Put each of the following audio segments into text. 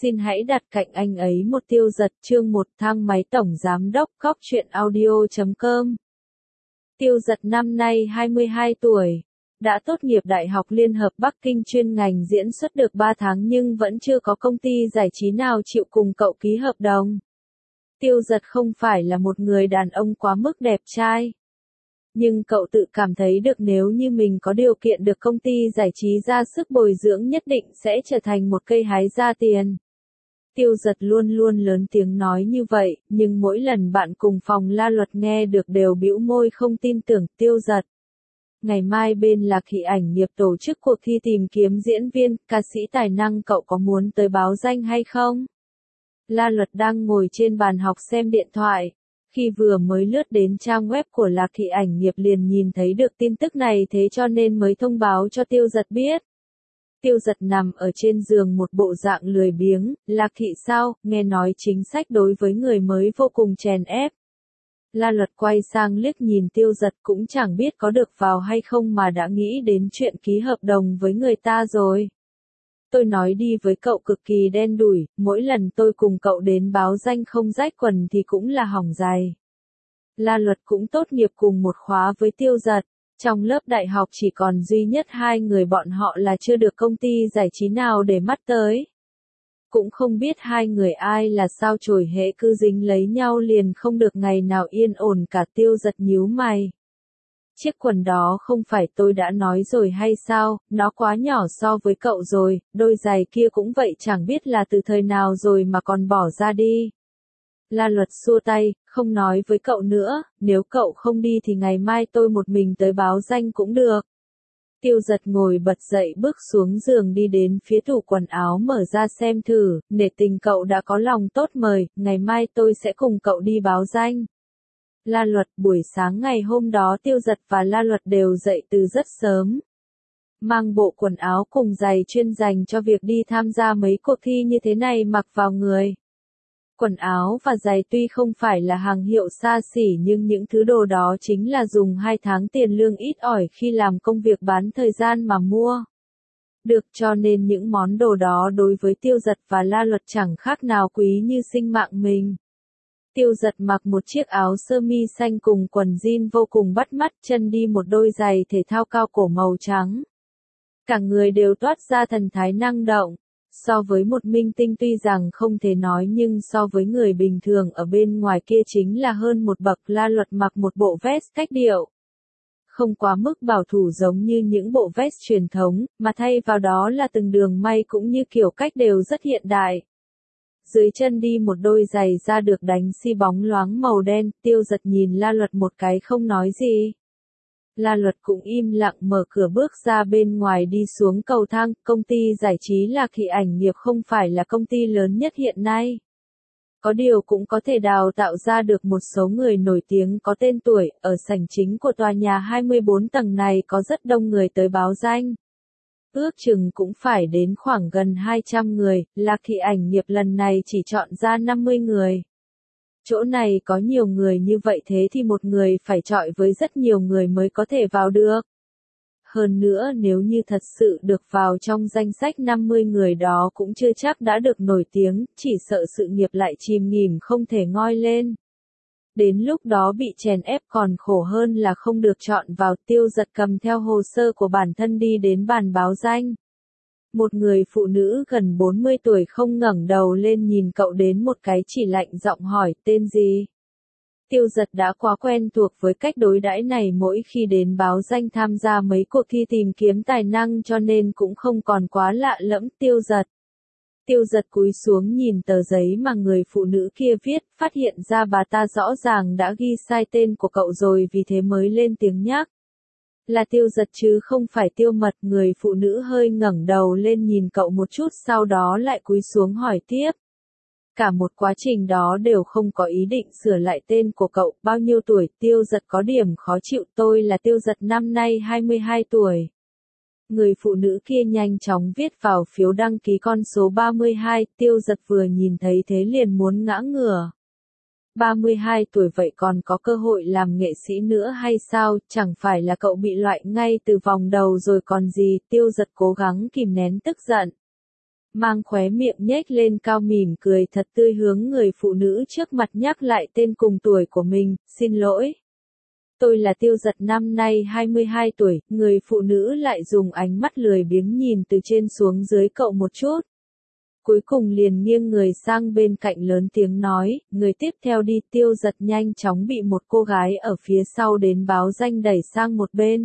Xin hãy đặt cạnh anh ấy một Tiêu Dật chương 1 thang máy tổng giám đốc Cóc truyện audio.com. Tiêu Dật năm nay 22 tuổi, đã tốt nghiệp Đại học Liên hợp Bắc Kinh chuyên ngành diễn xuất được 3 tháng nhưng vẫn chưa có công ty giải trí nào chịu cùng cậu ký hợp đồng. Tiêu Dật không phải là một người đàn ông quá mức đẹp trai. Nhưng cậu tự cảm thấy được nếu như mình có điều kiện được công ty giải trí ra sức bồi dưỡng nhất định sẽ trở thành một cây hái ra tiền. Tiêu Dật luôn luôn lớn tiếng nói như vậy, nhưng mỗi lần bạn cùng phòng La Luật nghe được đều bĩu môi không tin tưởng. Tiêu Dật, ngày mai bên Lạc Thị Ảnh Nghiệp tổ chức cuộc thi tìm kiếm diễn viên, ca sĩ tài năng, cậu có muốn tới báo danh hay không? La Luật đang ngồi trên bàn học xem điện thoại. Khi vừa mới lướt đến trang web của Lạc Thị Ảnh Nghiệp liền nhìn thấy được tin tức này, thế cho nên mới thông báo cho Tiêu Dật biết. Tiêu Dật nằm ở trên giường một bộ dạng lười biếng. Lạc Thị sao, nghe nói chính sách đối với người mới vô cùng chèn ép. La Luật quay sang liếc nhìn Tiêu Dật, cũng chẳng biết có được vào hay không mà đã nghĩ đến chuyện ký hợp đồng với người ta rồi. Tôi nói đi với cậu cực kỳ đen đủi, mỗi lần tôi cùng cậu đến báo danh không rách quần thì cũng là hỏng giày. La Luật cũng tốt nghiệp cùng một khóa với Tiêu Dật. Trong lớp đại học chỉ còn duy nhất hai người bọn họ là chưa được công ty giải trí nào để mắt tới. Cũng không biết hai người ai là sao chổi hễ cứ dính lấy nhau liền không được ngày nào yên ổn cả. Tiêu Dật nhíu mày. Chiếc quần đó không phải tôi đã nói rồi hay sao, nó quá nhỏ so với cậu rồi, đôi giày kia cũng vậy, chẳng biết là từ thời nào rồi mà còn bỏ ra đi. La Luật xua tay, không nói với cậu nữa, nếu cậu không đi thì ngày mai tôi một mình tới báo danh cũng được. Tiêu Dật ngồi bật dậy bước xuống giường đi đến phía tủ quần áo mở ra xem thử, nể tình cậu đã có lòng tốt mời, ngày mai tôi sẽ cùng cậu đi báo danh. La Luật, buổi sáng ngày hôm đó Tiêu Dật và La Luật đều dậy từ rất sớm. Mang bộ quần áo cùng giày chuyên dành cho việc đi tham gia mấy cuộc thi như thế này mặc vào người. Quần áo và giày tuy không phải là hàng hiệu xa xỉ nhưng những thứ đồ đó chính là dùng 2 tháng tiền lương ít ỏi khi làm công việc bán thời gian mà mua. Được, cho nên những món đồ đó đối với Tiêu Dật và La Luật chẳng khác nào quý như sinh mạng mình. Tiêu Dật mặc một chiếc áo sơ mi xanh cùng quần jean vô cùng bắt mắt, chân đi một đôi giày thể thao cao cổ màu trắng. Cả người đều toát ra thần thái năng động. So với một minh tinh tuy rằng không thể nói nhưng so với người bình thường ở bên ngoài kia chính là hơn một bậc. La Luật mặc một bộ vest cách điệu. Không quá mức bảo thủ giống như những bộ vest truyền thống, mà thay vào đó là từng đường may cũng như kiểu cách đều rất hiện đại. Dưới chân đi một đôi giày da được đánh xi bóng loáng màu đen. Tiêu Dật nhìn La Luật một cái không nói gì. La Luật cũng im lặng mở cửa bước ra bên ngoài đi xuống cầu thang. Công ty giải trí Lạc Thị Ảnh Nghiệp không phải là công ty lớn nhất hiện nay. Có điều cũng có thể đào tạo ra được một số người nổi tiếng có tên tuổi. Ở sảnh chính của tòa nhà 24 tầng này có rất đông người tới báo danh. Ước chừng cũng phải đến khoảng gần 200 người, Lạc Thị Ảnh Nghiệp lần này chỉ chọn ra 50 người. Chỗ này có nhiều người như vậy thế thì một người phải chọi với rất nhiều người mới có thể vào được. Hơn nữa nếu như thật sự được vào trong danh sách 50 người đó cũng chưa chắc đã được nổi tiếng, chỉ sợ sự nghiệp lại chìm nghỉm không thể ngoi lên. Đến lúc đó bị chèn ép còn khổ hơn là không được chọn vào. Tiêu Dật cầm theo hồ sơ của bản thân đi đến bàn báo danh. Một người phụ nữ gần 40 tuổi không ngẩng đầu lên nhìn cậu đến một cái chỉ lạnh giọng hỏi tên gì. Tiêu Dật đã quá quen thuộc với cách đối đãi này mỗi khi đến báo danh tham gia mấy cuộc thi tìm kiếm tài năng cho nên cũng không còn quá lạ lẫm. Tiêu Dật cúi xuống nhìn tờ giấy mà người phụ nữ kia viết, phát hiện ra bà ta rõ ràng đã ghi sai tên của cậu rồi vì thế mới lên tiếng nhắc. Là Tiêu Dật chứ không phải Tiêu Mật. Người phụ nữ hơi ngẩng đầu lên nhìn cậu một chút sau đó lại cúi xuống hỏi tiếp. Cả một quá trình đó đều không có ý định sửa lại tên của cậu. Bao nhiêu tuổi? Tiêu Dật có điểm khó chịu. Tôi là Tiêu Dật, năm nay 22 tuổi. Người phụ nữ kia nhanh chóng viết vào phiếu đăng ký con số 32, Tiêu Dật vừa nhìn thấy thế liền muốn ngã ngửa. 32 tuổi vậy còn có cơ hội làm nghệ sĩ nữa hay sao, chẳng phải là cậu bị loại ngay từ vòng đầu rồi còn gì. Tiêu Dật cố gắng kìm nén tức giận. mang khóe miệng nhếch lên cao mỉm cười thật tươi hướng người phụ nữ trước mặt nhắc lại tên cùng tuổi của mình, xin lỗi. Tôi là Tiêu Giật năm nay 22 tuổi, người phụ nữ lại dùng ánh mắt lười biếng nhìn từ trên xuống dưới cậu một chút. Cuối cùng liền nghiêng người sang bên cạnh lớn tiếng nói, người tiếp theo đi. Tiêu Giật nhanh chóng bị một cô gái ở phía sau đến báo danh đẩy sang một bên.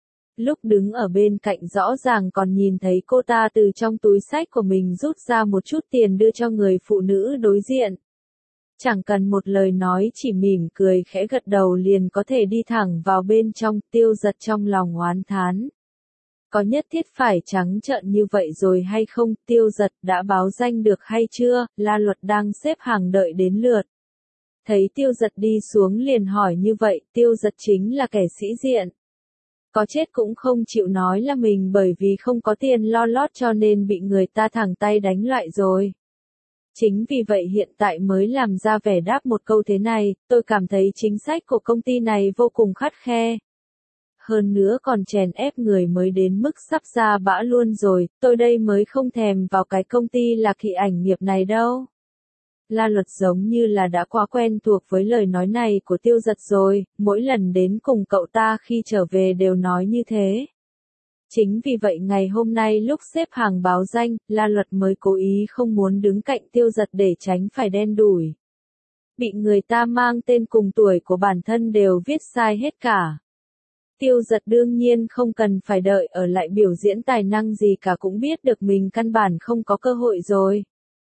Lúc đứng ở bên cạnh rõ ràng còn nhìn thấy cô ta từ trong túi xách của mình rút ra một chút tiền đưa cho người phụ nữ đối diện. Chẳng cần một lời nói chỉ mỉm cười khẽ gật đầu liền có thể đi thẳng vào bên trong. Tiêu Giật trong lòng oán thán. Có nhất thiết phải trắng trợn như vậy rồi hay không? Tiêu Giật đã báo danh được hay chưa? La Luật đang xếp hàng đợi đến lượt. Thấy Tiêu Giật đi xuống liền hỏi như vậy, Tiêu Giật chính là kẻ sĩ diện. Có chết cũng không chịu nói là mình bởi vì không có tiền lo lót cho nên bị người ta thẳng tay đánh lại rồi. Chính vì vậy hiện tại mới làm ra vẻ đáp một câu thế này, tôi cảm thấy chính sách của công ty này vô cùng khắt khe. Hơn nữa còn chèn ép người mới đến mức sắp ra bã luôn rồi, tôi đây mới không thèm vào cái công ty Lạc Thị Ảnh Nghiệp này đâu. La Luật giống như là đã quá quen thuộc với lời nói này của Tiêu Giật rồi, mỗi lần đến cùng cậu ta khi trở về đều nói như thế. Chính vì vậy ngày hôm nay lúc xếp hàng báo danh, La Luật mới cố ý không muốn đứng cạnh Tiêu Giật để tránh phải đen đủi. Bị người ta mang tên cùng tuổi của bản thân đều viết sai hết cả. Tiêu Giật đương nhiên không cần phải đợi ở lại biểu diễn tài năng gì cả cũng biết được mình căn bản không có cơ hội rồi.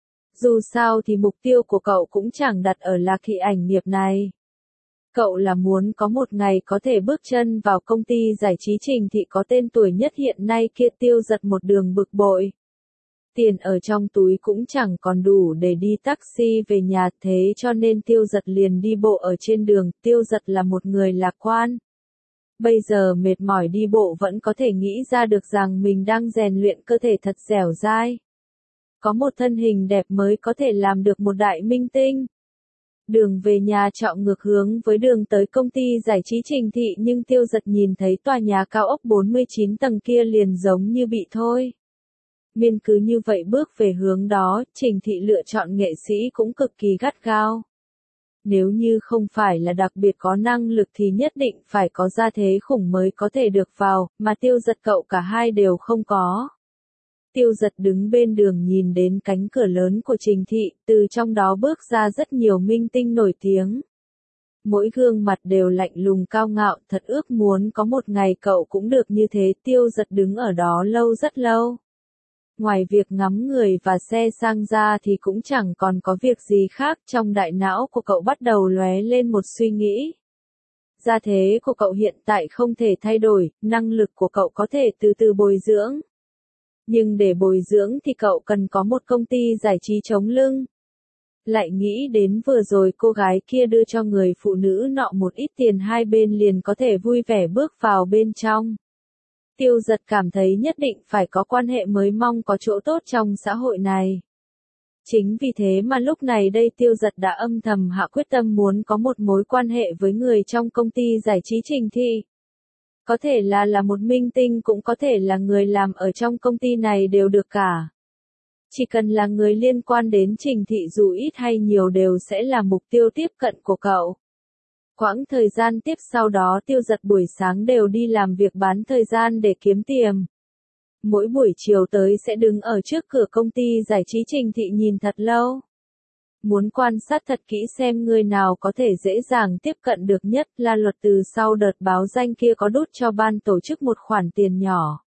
Dù sao thì mục tiêu của cậu cũng chẳng đặt ở Lạc Thị Ảnh Nghiệp này. Cậu là muốn có một ngày có thể bước chân vào công ty giải trí Trình Thị có tên tuổi nhất hiện nay kia. Tiêu Giật một đường bực bội. Tiền ở trong túi cũng chẳng còn đủ để đi taxi về nhà thế cho nên Tiêu Giật liền đi bộ ở trên đường. Tiêu Giật là một người lạc quan. Bây giờ mệt mỏi đi bộ vẫn có thể nghĩ ra được rằng mình đang rèn luyện cơ thể thật dẻo dai. Có một thân hình đẹp mới có thể làm được một đại minh tinh. Đường về nhà trọ ngược hướng với đường tới công ty giải trí Trình Thị nhưng Tiêu Giật nhìn thấy tòa nhà cao ốc 49 tầng kia liền giống như bị thôi. Miên cứ như vậy bước về hướng đó, Trình Thị lựa chọn nghệ sĩ cũng cực kỳ gắt gao. Nếu như không phải là đặc biệt có năng lực thì nhất định phải có gia thế khủng mới có thể được vào, mà Tiêu Giật cậu cả hai đều không có. Tiêu Giật đứng bên đường nhìn đến cánh cửa lớn của Trình Thị, từ trong đó bước ra rất nhiều minh tinh nổi tiếng. Mỗi gương mặt đều lạnh lùng cao ngạo, thật ước muốn có một ngày cậu cũng được như thế. Tiêu Giật đứng ở đó lâu rất lâu. Ngoài việc ngắm người và xe sang ra thì cũng chẳng còn có việc gì khác, trong đại não của cậu bắt đầu lóe lên một suy nghĩ. Gia thế của cậu hiện tại không thể thay đổi, năng lực của cậu có thể từ từ bồi dưỡng. Nhưng để bồi dưỡng thì cậu cần có một công ty giải trí chống lưng. Lại nghĩ đến vừa rồi cô gái kia đưa cho người phụ nữ nọ một ít tiền hai bên liền có thể vui vẻ bước vào bên trong. Tiêu Giật cảm thấy nhất định phải có quan hệ mới mong có chỗ tốt trong xã hội này. Chính vì thế mà lúc này đây Tiêu Giật đã âm thầm hạ quyết tâm muốn có một mối quan hệ với người trong công ty giải trí Trình Thị. Có thể là một minh tinh cũng có thể là người làm ở trong công ty này đều được cả. Chỉ cần là người liên quan đến Trình Thị dù ít hay nhiều đều sẽ là mục tiêu tiếp cận của cậu. Quãng thời gian tiếp sau đó Tiêu Giật buổi sáng đều đi làm việc bán thời gian để kiếm tiền. Mỗi buổi chiều tới sẽ đứng ở trước cửa công ty giải trí Trình Thị nhìn thật lâu. Muốn quan sát thật kỹ xem người nào có thể dễ dàng tiếp cận được nhất. La Luật từ sau đợt báo danh kia có đút cho ban tổ chức một khoản tiền nhỏ.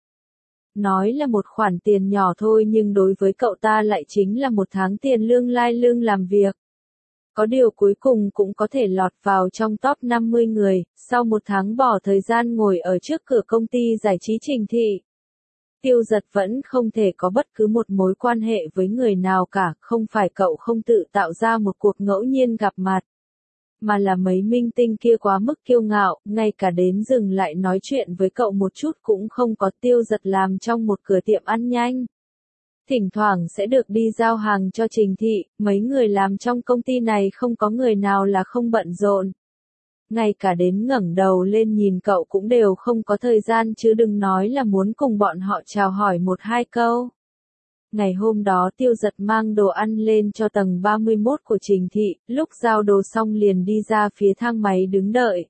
Nói là một khoản tiền nhỏ thôi nhưng đối với cậu ta lại chính là một tháng tiền lương lai lương làm việc. Có điều cuối cùng cũng có thể lọt vào trong top 50 người, sau một tháng bỏ thời gian ngồi ở trước cửa công ty giải trí Trình Thị. Tiêu Giật vẫn không thể có bất cứ một mối quan hệ với người nào cả, không phải cậu không tự tạo ra một cuộc ngẫu nhiên gặp mặt. Mà là mấy minh tinh kia quá mức kiêu ngạo, ngay cả đến dừng lại nói chuyện với cậu một chút cũng không có. Tiêu Giật làm trong một cửa tiệm ăn nhanh. Thỉnh thoảng sẽ được đi giao hàng cho Trình Thị, mấy người làm trong công ty này không có người nào là không bận rộn. Ngay cả đến ngẩng đầu lên nhìn cậu cũng đều không có thời gian chứ đừng nói là muốn cùng bọn họ chào hỏi một hai câu. Ngày hôm đó Tiêu Dật mang đồ ăn lên cho tầng 31 của Trình Thị, lúc giao đồ xong liền đi ra phía thang máy đứng đợi.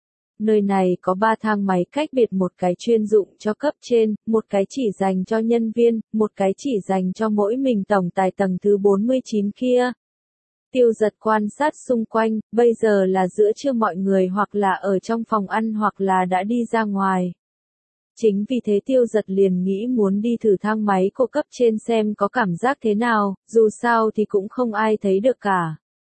Nơi này có 3 thang máy cách biệt, một cái chuyên dụng cho cấp trên, một cái chỉ dành cho nhân viên, một cái chỉ dành cho mỗi mình tổng tài tầng thứ 49 kia. Tiêu Dật quan sát xung quanh, bây giờ là giữa trưa, mọi người hoặc là ở trong phòng ăn hoặc là đã đi ra ngoài. Chính vì thế Tiêu Dật liền nghĩ muốn đi thử thang máy của cấp trên xem có cảm giác thế nào, dù sao thì cũng không ai thấy được cả.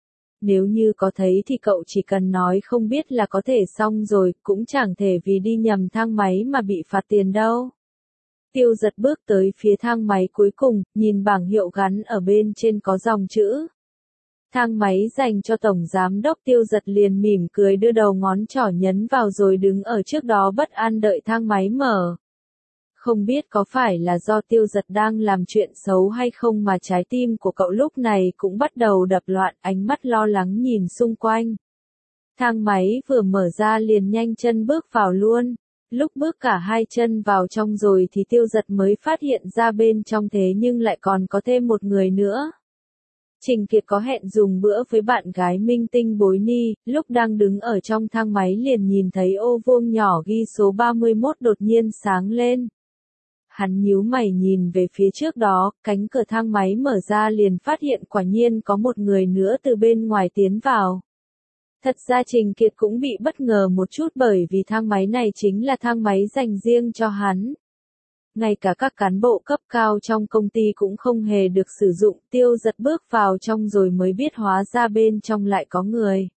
Nếu như có thấy thì cậu chỉ cần nói không biết là có thể xong rồi, cũng chẳng thể vì đi nhầm thang máy mà bị phạt tiền đâu. Tiêu Dật bước tới phía thang máy cuối cùng, nhìn bảng hiệu gắn ở bên trên có dòng chữ thang máy dành cho tổng giám đốc. Tiêu Dật liền mỉm cười đưa đầu ngón trỏ nhấn vào rồi đứng ở trước đó bất an đợi thang máy mở. Không biết có phải là do Tiêu Dật đang làm chuyện xấu hay không mà trái tim của cậu lúc này cũng bắt đầu đập loạn, ánh mắt lo lắng nhìn xung quanh. Thang máy vừa mở ra liền nhanh chân bước vào luôn. Lúc bước cả hai chân vào trong rồi thì Tiêu Dật mới phát hiện ra bên trong thế nhưng lại còn có thêm một người nữa. Trình Kiệt có hẹn dùng bữa với bạn gái minh tinh Bối Ni, lúc đang đứng ở trong thang máy liền nhìn thấy ô vuông nhỏ ghi số 31 đột nhiên sáng lên. Hắn nhíu mày nhìn về phía trước đó, cánh cửa thang máy mở ra liền phát hiện quả nhiên có một người nữa từ bên ngoài tiến vào. Thật ra Trình Kiệt cũng bị bất ngờ một chút bởi vì thang máy này chính là thang máy dành riêng cho hắn. Ngay cả các cán bộ cấp cao trong công ty cũng không hề được sử dụng. Tiêu Dật bước vào trong rồi mới biết hóa ra bên trong lại có người.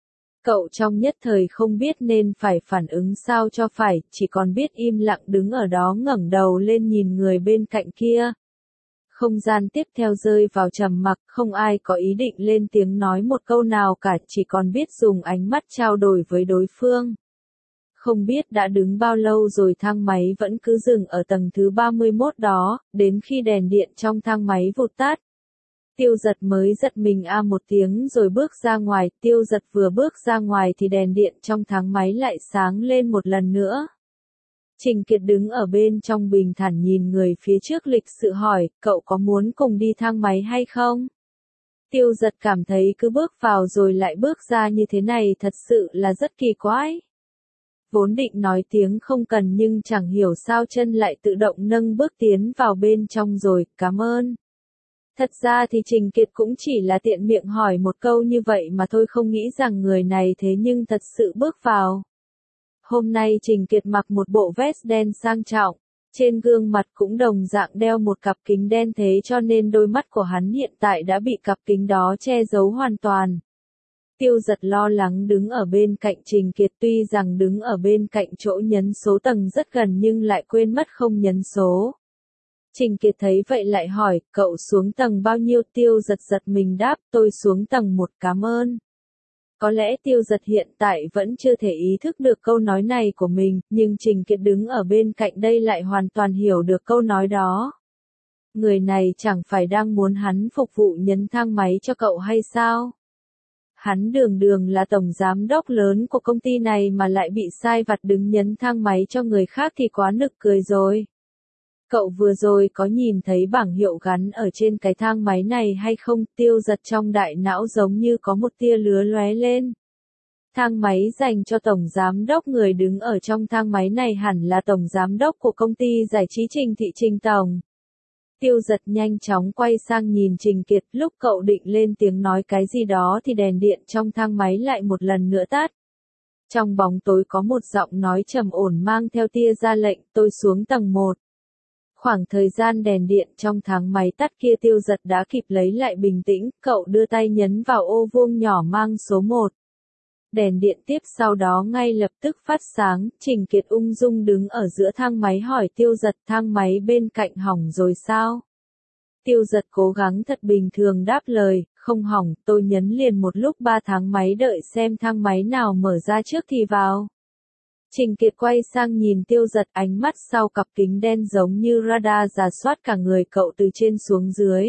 Cậu trong nhất thời không biết nên phải phản ứng sao cho phải, chỉ còn biết im lặng đứng ở đó ngẩng đầu lên nhìn người bên cạnh kia. Không gian tiếp theo rơi vào trầm mặc, không ai có ý định lên tiếng nói một câu nào cả, chỉ còn biết dùng ánh mắt trao đổi với đối phương. Không biết đã đứng bao lâu rồi thang máy vẫn cứ dừng ở tầng thứ 31 đó, đến khi đèn điện trong thang máy vụt tắt. Tiêu Dật mới giật mình một tiếng rồi bước ra ngoài. Tiêu Dật vừa bước ra ngoài thì đèn điện trong thang máy lại sáng lên một lần nữa. Trình Kiệt đứng ở bên trong bình thản nhìn người phía trước lịch sự hỏi, cậu có muốn cùng đi thang máy hay không? Tiêu Dật cảm thấy cứ bước vào rồi lại bước ra như thế này thật sự là rất kỳ quái. Vốn định nói tiếng không cần nhưng chẳng hiểu sao chân lại tự động nâng bước tiến vào bên trong rồi, cảm ơn. Thật ra thì Trình Kiệt cũng chỉ là tiện miệng hỏi một câu như vậy mà thôi, không nghĩ rằng người này thế nhưng thật sự bước vào. Hôm nay Trình Kiệt mặc một bộ vest đen sang trọng, trên gương mặt cũng đồng dạng đeo một cặp kính đen, thế cho nên đôi mắt của hắn hiện tại đã bị cặp kính đó che giấu hoàn toàn. Tiêu Dật lo lắng đứng ở bên cạnh Trình Kiệt, tuy rằng đứng ở bên cạnh chỗ nhấn số tầng rất gần nhưng lại quên mất không nhấn số. Trình Kiệt thấy vậy lại hỏi, cậu xuống tầng bao nhiêu? Tiêu Dật giật mình đáp, tôi xuống tầng 1, cảm ơn. Có lẽ Tiêu Dật hiện tại vẫn chưa thể ý thức được câu nói này của mình, nhưng Trình Kiệt đứng ở bên cạnh đây lại hoàn toàn hiểu được câu nói đó. Người này chẳng phải đang muốn hắn phục vụ nhấn thang máy cho cậu hay sao? Hắn đường đường là tổng giám đốc lớn của công ty này mà lại bị sai vặt đứng nhấn thang máy cho người khác thì quá nực cười rồi. Cậu vừa rồi có nhìn thấy bảng hiệu gắn ở trên cái thang máy này hay không? Tiêu Dật trong đại não giống như có một tia lửa lóe lên. Thang máy dành cho tổng giám đốc, người đứng ở trong thang máy này hẳn là tổng giám đốc của công ty giải trí Trình Thị, Trình tổng. Tiêu Dật nhanh chóng quay sang nhìn Trình Kiệt, lúc cậu định lên tiếng nói cái gì đó thì đèn điện trong thang máy lại một lần nữa tắt. Trong bóng tối có một giọng nói trầm ổn mang theo tia ra lệnh, tôi xuống tầng 1. Khoảng thời gian đèn điện trong thang máy tắt kia Tiêu Dật đã kịp lấy lại bình tĩnh, cậu đưa tay nhấn vào ô vuông nhỏ mang số 1. Đèn điện tiếp sau đó ngay lập tức phát sáng. Trình Kiệt ung dung đứng ở giữa thang máy hỏi Tiêu Dật, thang máy bên cạnh hỏng rồi sao? Tiêu Dật cố gắng thật bình thường đáp lời, không hỏng, tôi nhấn liền một lúc 3 thang máy, đợi xem thang máy nào mở ra trước thì vào. Trình Kiệt quay sang nhìn Tiêu Dật, ánh mắt sau cặp kính đen giống như radar rà soát cả người cậu từ trên xuống dưới.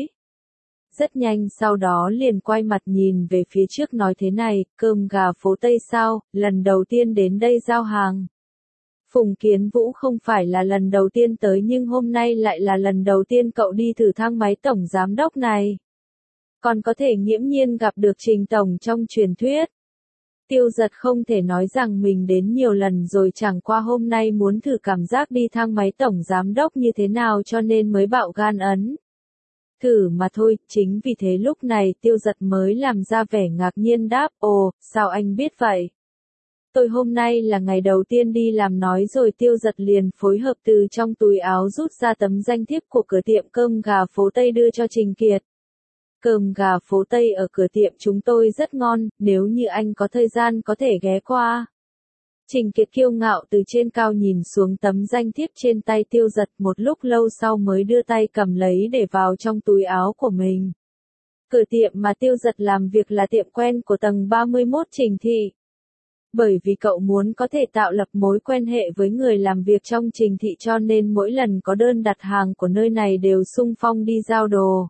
Rất nhanh sau đó liền quay mặt nhìn về phía trước nói thế này, cơm gà phố Tây sao, lần đầu tiên đến đây giao hàng. Phùng Kiến Vũ không phải là lần đầu tiên tới nhưng hôm nay lại là lần đầu tiên cậu đi thử thang máy tổng giám đốc này. Còn có thể nghiễm nhiên gặp được Trình Tổng trong truyền thuyết. Tiêu Giật không thể nói rằng mình đến nhiều lần rồi, chẳng qua hôm nay muốn thử cảm giác đi thang máy tổng giám đốc như thế nào cho nên mới bạo gan ấn. Thử mà thôi, chính vì thế lúc này Tiêu Giật mới làm ra vẻ ngạc nhiên đáp, ồ, sao anh biết vậy? Tôi hôm nay là ngày đầu tiên đi làm, nói rồi Tiêu Giật liền phối hợp từ trong túi áo rút ra tấm danh thiếp của cửa tiệm cơm gà phố Tây đưa cho Trình Kiệt. Cơm gà phố Tây ở cửa tiệm chúng tôi rất ngon, nếu như anh có thời gian có thể ghé qua. Trình Kiệt kiêu ngạo từ trên cao nhìn xuống tấm danh thiếp trên tay Tiêu Giật, một lúc lâu sau mới đưa tay cầm lấy để vào trong túi áo của mình. Cửa tiệm mà Tiêu Giật làm việc là tiệm quen của tầng 31 Trình thị. Bởi vì cậu muốn có thể tạo lập mối quan hệ với người làm việc trong Trình thị cho nên mỗi lần có đơn đặt hàng của nơi này đều xung phong đi giao đồ.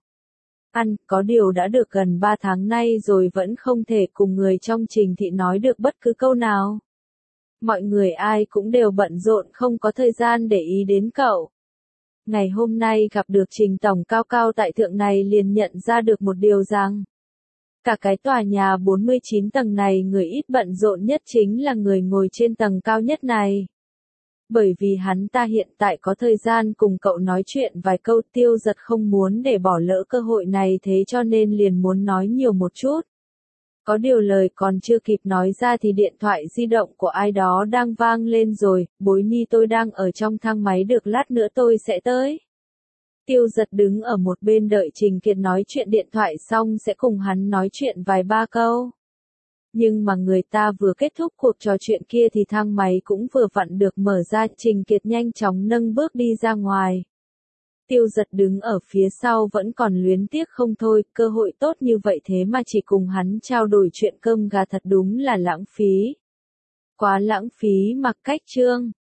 Có điều đã được gần 3 tháng nay rồi vẫn không thể cùng người trong Trình thị nói được bất cứ câu nào. Mọi người ai cũng đều bận rộn không có thời gian để ý đến cậu. Ngày hôm nay gặp được Trình Tổng cao cao tại thượng này liền nhận ra được một điều rằng, cả cái tòa nhà 49 tầng này người ít bận rộn nhất chính là người ngồi trên tầng cao nhất này. Bởi vì hắn ta hiện tại có thời gian cùng cậu nói chuyện vài câu, Tiêu Giật không muốn để bỏ lỡ cơ hội này thế cho nên liền muốn nói nhiều một chút. Có điều lời còn chưa kịp nói ra thì điện thoại di động của ai đó đang vang lên rồi, Bối Nhi tôi đang ở trong thang máy, được lát nữa tôi sẽ tới. Tiêu Giật đứng ở một bên đợi Trình Kiệt nói chuyện điện thoại xong sẽ cùng hắn nói chuyện vài ba câu. Nhưng mà người ta vừa kết thúc cuộc trò chuyện kia thì thang máy cũng vừa vặn được mở ra, Trình Kiệt nhanh chóng nâng bước đi ra ngoài. Tiêu Giật đứng ở phía sau vẫn còn luyến tiếc không thôi, cơ hội tốt như vậy thế mà chỉ cùng hắn trao đổi chuyện cơm gà thật đúng là lãng phí. Quá lãng phí mà cách Trương.